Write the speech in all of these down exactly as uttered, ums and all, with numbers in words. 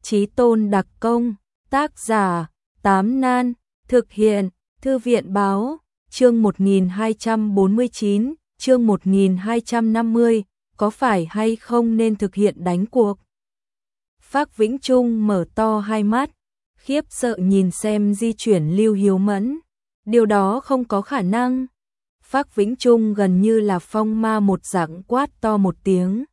Chí tôn đặc công, tác giả, Tám Nan, thực hiện, Thư viện báo, chương một nghìn hai trăm bốn mươi chín, chương một nghìn hai trăm năm mươi, có phải hay không nên thực hiện đánh cuộc? Phác Vĩnh Trung mở to hai mắt, khiếp sợ nhìn xem di chuyển Lưu Hiếu Mẫn. Điều đó không có khả năng. Phác Vĩnh Trung gần như là phong ma một dạng quát to một tiếng.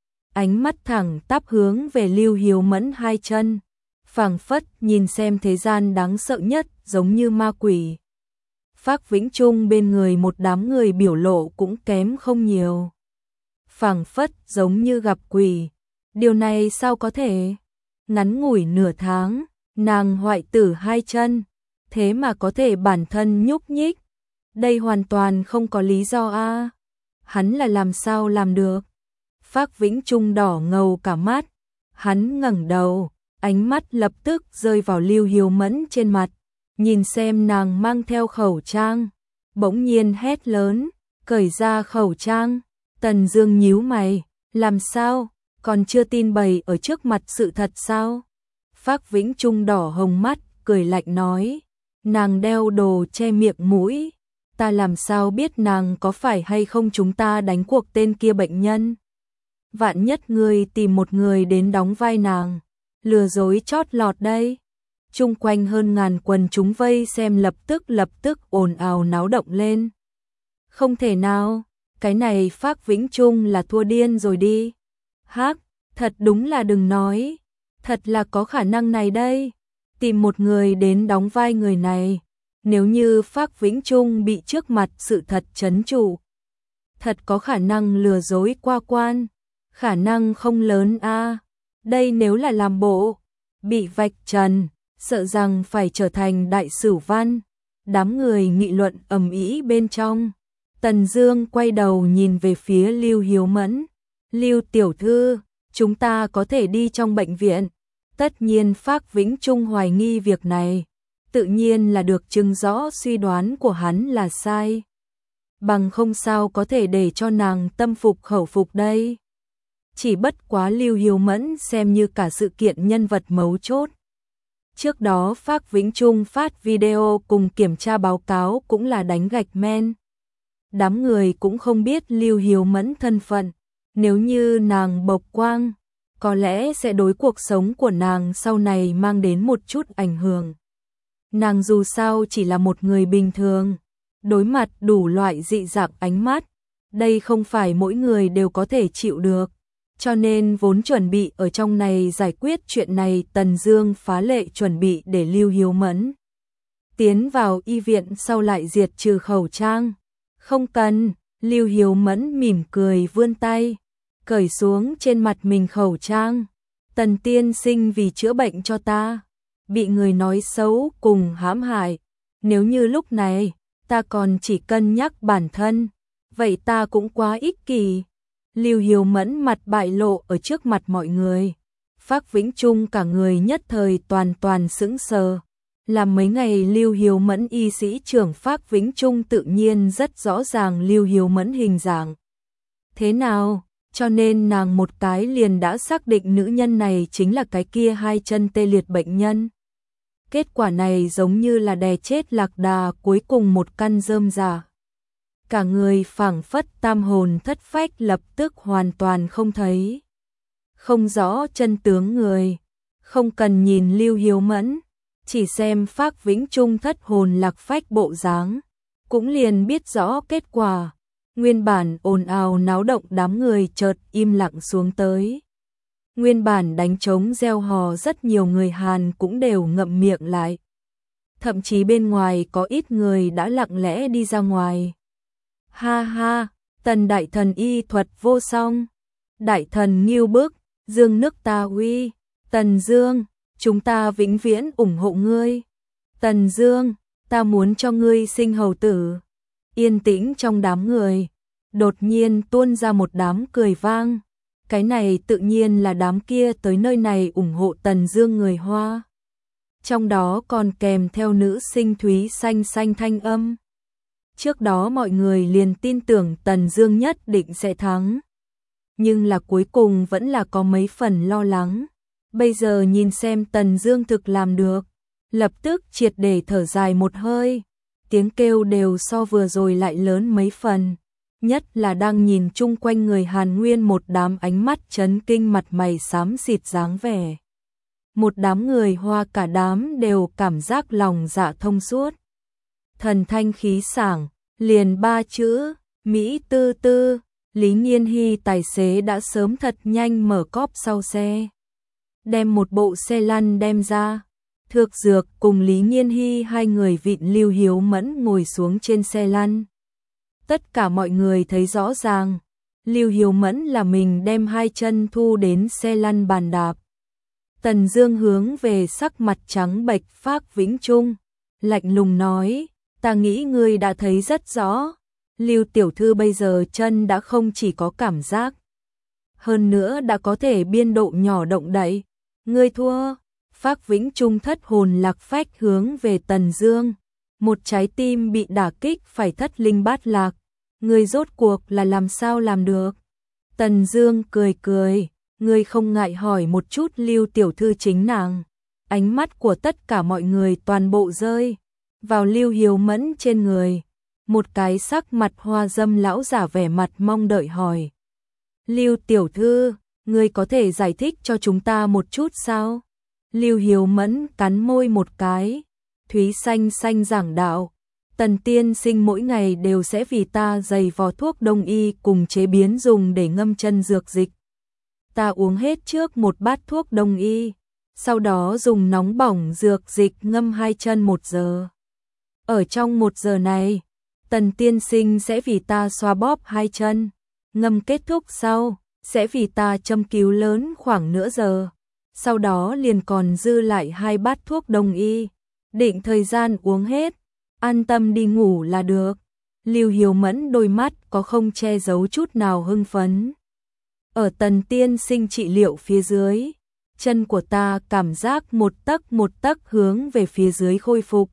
Ánh mắt thẳng tắp hướng về Lưu Hiếu Mẫn hai chân, phảng phất nhìn xem thế gian đáng sợ nhất, giống như ma quỷ. Phác Vĩnh Trung bên người một đám người biểu lộ cũng kém không nhiều. Phảng phất giống như gặp quỷ. Điều này sao có thể? Ngắn ngủi nửa tháng, nàng hoại tử hai chân, thế mà có thể bản thân nhúc nhích. Đây hoàn toàn không có lý do a. Hắn là làm sao làm được? Phác Vĩnh Trung đỏ ngầu cả mắt, hắn ngẩng đầu, ánh mắt lập tức rơi vào Lưu Hiếu Mẫn trên mặt, nhìn xem nàng mang theo khẩu trang, bỗng nhiên hét lớn, cởi ra khẩu trang. Tần Dương nhíu mày, làm sao, còn chưa tin bày ở trước mặt sự thật sao? Phác Vĩnh Trung đỏ hồng mắt, cười lạnh nói, nàng đeo đồ che miệng mũi, ta làm sao biết nàng có phải hay không chúng ta đánh cuộc tên kia bệnh nhân? Vạn nhất ngươi tìm một người đến đóng vai nàng, lừa dối chót lọt đây. Chung quanh hơn ngàn quần chúng vây xem lập tức lập tức ồn ào náo động lên. Không thể nào, cái này Phác Vĩnh Trung là thua điên rồi đi. Hắc, thật đúng là đừng nói, thật là có khả năng này đây. Tìm một người đến đóng vai người này, nếu như Phác Vĩnh Trung bị trước mặt sự thật trấn trụ, thật có khả năng lừa dối qua quan. Khả năng không lớn a. Đây nếu là làm bộ, bị vạch trần, sợ rằng phải trở thành đại sử văn. Đám người nghị luận ầm ĩ bên trong. Tần Dương quay đầu nhìn về phía Lưu Hiếu Mẫn. Lưu tiểu thư, chúng ta có thể đi trong bệnh viện. Tất nhiên Phác Vĩnh Trung hoài nghi việc này, tự nhiên là được chứng rõ suy đoán của hắn là sai. Bằng không sao có thể để cho nàng tâm phục khẩu phục đây. Chỉ bất quá Lưu Hiếu Mẫn xem như cả sự kiện nhân vật mấu chốt. Trước đó Phác Vĩnh Trung phát video cùng kiểm tra báo cáo cũng là đánh gạch men. Đám người cũng không biết Lưu Hiếu Mẫn thân phận, nếu như nàng bộc quang, có lẽ sẽ đối cuộc sống của nàng sau này mang đến một chút ảnh hưởng. Nàng dù sao chỉ là một người bình thường, đối mặt đủ loại dị dạng ánh mắt, đây không phải mỗi người đều có thể chịu được. Cho nên vốn chuẩn bị ở trong này giải quyết chuyện này, Tần Dương phá lệ chuẩn bị để Lưu Hiếu Mẫn tiến vào y viện sau lại diệt trừ khẩu trang. Không cần, Lưu Hiếu Mẫn mỉm cười vươn tay, cởi xuống trên mặt mình khẩu trang. Tần tiên sinh vì chữa bệnh cho ta, bị người nói xấu cùng hãm hại. Nếu như lúc này, ta còn chỉ cân nhắc bản thân, vậy ta cũng quá ích kỷ. Lưu Hiếu Mẫn mặt bại lộ ở trước mặt mọi người. Phác Vĩnh Trung cả người nhất thời toàn toàn sững sờ. Làm mấy ngày Lưu Hiếu Mẫn y sĩ trưởng Phác Vĩnh Trung tự nhiên rất rõ ràng Lưu Hiếu Mẫn hình dạng thế nào, cho nên nàng một cái liền đã xác định nữ nhân này chính là cái kia hai chân tê liệt bệnh nhân. Kết quả này giống như là đè chết lạc đà cuối cùng một căn rơm rạ. Cả người phảng phất tam hồn thất phách, lập tức hoàn toàn không thấy, không rõ chân tướng người. Không cần nhìn Lưu Hiếu Mẫn, chỉ xem Phác Vĩnh Trung thất hồn lạc phách bộ dáng, cũng liền biết rõ kết quả. Nguyên bản ồn ào náo động đám người chợt im lặng xuống tới. Nguyên bản đánh trống reo hò rất nhiều người Hàn cũng đều ngậm miệng lại. Thậm chí bên ngoài có ít người đã lặng lẽ đi ra ngoài. Ha ha, Tần đại thần y thuật vô song, đại thần nghiêu bức, dương nước ta uy, Tần Dương, chúng ta vĩnh viễn ủng hộ ngươi. Tần Dương, ta muốn cho ngươi sinh hầu tử. Yên tĩnh trong đám người, đột nhiên tuôn ra một đám cười vang. Cái này tự nhiên là đám kia tới nơi này ủng hộ Tần Dương người Hoa. Trong đó còn kèm theo nữ sinh Thúy xanh xanh thanh âm. Trước đó mọi người liền tin tưởng Tần Dương nhất định sẽ thắng, nhưng là cuối cùng vẫn là có mấy phần lo lắng. Bây giờ nhìn xem Tần Dương thực làm được, lập tức triệt để thở dài một hơi, tiếng kêu đều so vừa rồi lại lớn mấy phần, nhất là đang nhìn chung quanh người Hàn Nguyên một đám ánh mắt chấn kinh mặt mày xám xịt dáng vẻ. Một đám người Hoa cả đám đều cảm giác lòng dạ thông suốt. Thần thanh khí sảng, liền ba chữ, Mỹ tư tư, Lý Nghiên Hy tài xế đã sớm thật nhanh mở cốp sau xe. Đem một bộ xe lăn đem ra, Thược Dược cùng Lý Nghiên Hy hai người vịn Lưu Hiếu Mẫn ngồi xuống trên xe lăn. Tất cả mọi người thấy rõ ràng, Lưu Hiếu Mẫn là mình đem hai chân thu đến xe lăn bàn đạp. Tần Dương hướng về sắc mặt trắng bệch Phác Vĩnh Trung, lạnh lùng nói, ta nghĩ ngươi đã thấy rất rõ, Lưu tiểu thư bây giờ chân đã không chỉ có cảm giác, hơn nữa đã có thể biên độ nhỏ động đậy, ngươi thua. Phác Vĩnh Trung thất hồn lạc phách hướng về Tần Dương, một trái tim bị đả kích phải thất linh bát lạc, ngươi rốt cuộc là làm sao làm được? Tần Dương cười cười, ngươi không ngại hỏi một chút Lưu tiểu thư chính nàng. Ánh mắt của tất cả mọi người toàn bộ rơi vào Lưu Hiếu Mẫn trên người, một cái sắc mặt hoa dâm lão giả vẻ mặt mong đợi hỏi: Lưu tiểu thư, ngươi có thể giải thích cho chúng ta một chút sao? Lưu Hiếu Mẫn cắn môi một cái, Thúy xanh xanh giảng đạo, Tần tiên sinh mỗi ngày đều sẽ vì ta dày vò thuốc đông y cùng chế biến dùng để ngâm chân dược dịch. Ta uống hết trước một bát thuốc đông y, sau đó dùng nóng bỏng dược dịch ngâm hai chân một giờ. Ở trong một giờ này, Tần tiên sinh sẽ vì ta xoa bóp hai chân, ngâm kết thúc sau, sẽ vì ta châm cứu lớn khoảng nửa giờ. Sau đó liền còn dư lại hai bát thuốc đông y, định thời gian uống hết, an tâm đi ngủ là được. Lưu Hiếu Mẫn đôi mắt có không che giấu chút nào hưng phấn. Ở Tần tiên sinh trị liệu phía dưới, chân của ta cảm giác một tấc một tấc hướng về phía dưới khôi phục.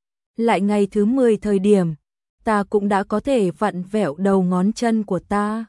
Lại ngày thứ mười thời điểm, ta cũng đã có thể vặn vẹo đầu ngón chân của ta.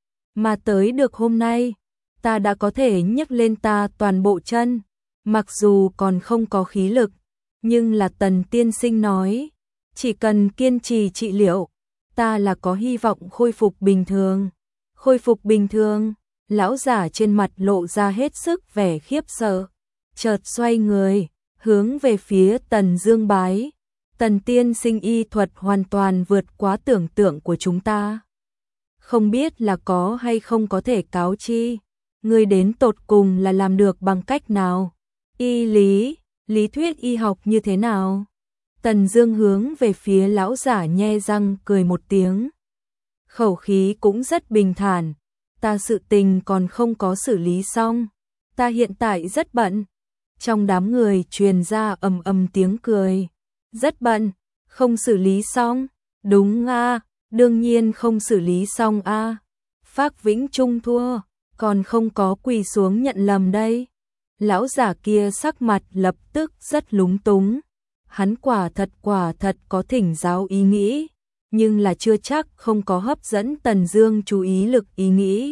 Mà tới được hôm nay, ta đã có thể nhấc lên ta toàn bộ chân, mặc dù còn không có khí lực, nhưng là Tần tiên sinh nói, chỉ cần kiên trì trị liệu, ta là có hy vọng khôi phục bình thường. Khôi phục bình thường, lão giả trên mặt lộ ra hết sức vẻ khiếp sợ, chợt xoay người, hướng về phía Tần Dương bái. Tần tiên sinh y thuật hoàn toàn vượt quá tưởng tượng của chúng ta. Không biết là có hay không có thể cáo chi, ngươi đến tột cùng là làm được bằng cách nào? Y lý, lý thuyết y học như thế nào? Tần Dương hướng về phía lão giả nhe răng cười một tiếng. Khẩu khí cũng rất bình thản, ta sự tình còn không có xử lý xong, ta hiện tại rất bận. Trong đám người truyền ra ầm ầm tiếng cười. Rất bận, không xử lý xong? Đúng a, đương nhiên không xử lý xong a. Phác Vĩnh Trung thua, còn không có quỳ xuống nhận lầm đây. Lão giả kia sắc mặt lập tức rất lúng túng. Hắn quả thật quả thật có thỉnh giáo ý nghĩ, nhưng là chưa chắc không có hấp dẫn Tần Dương chú ý lực ý nghĩ.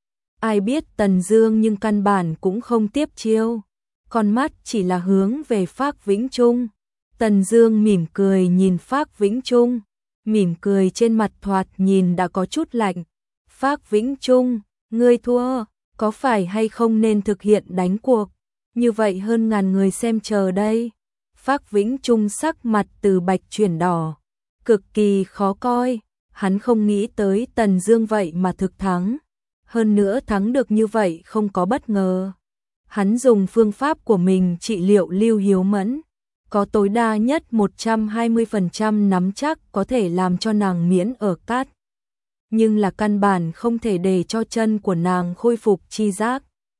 Ai biết Tần Dương nhưng căn bản cũng không tiếp chiêu, con mắt chỉ là hướng về Phác Vĩnh Trung. Tần Dương mỉm cười nhìn Phác Vĩnh Trung, mỉm cười trên mặt thoạt nhìn đã có chút lạnh. Phác Vĩnh Trung, ngươi thua, có phải hay không nên thực hiện đánh cuộc? Như vậy hơn ngàn người xem chờ đây. Phác Vĩnh Trung sắc mặt từ bạch chuyển đỏ, cực kỳ khó coi, hắn không nghĩ tới Tần Dương vậy mà thực thắng. Hơn nữa thắng được như vậy không có bất ngờ. Hắn dùng phương pháp của mình trị liệu Lưu Hiếu Mẫn, có tối đa nhất một trăm hai mươi phần trăm nắm chắc có thể làm cho nàng miễn ở cát. Nhưng là căn bản không thể để cho chân của nàng khôi phục chi giác.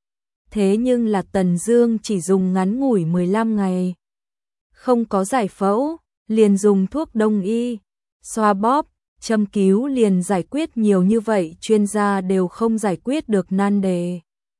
Thế nhưng là Tần Dương chỉ dùng ngắn ngủi mười lăm ngày. Không có giải phẫu, liền dùng thuốc đông y, xoa bóp, châm cứu liền giải quyết nhiều như vậy, chuyên gia đều không giải quyết được nan đề.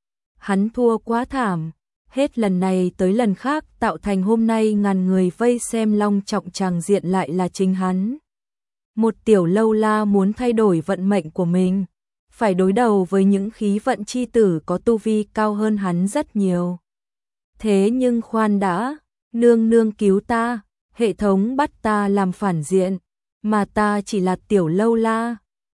Hắn thua quá thảm, hết lần này tới lần khác tạo thành hôm nay ngàn người vây xem long trọng tràng diện lại là chính hắn. Một tiểu lâu la muốn thay đổi vận mệnh của mình, phải đối đầu với những khí vận chi tử có tu vi cao hơn hắn rất nhiều. Thế nhưng khoan đã, nương nương cứu ta, hệ thống bắt ta làm phản diện, mà ta chỉ là tiểu lâu la,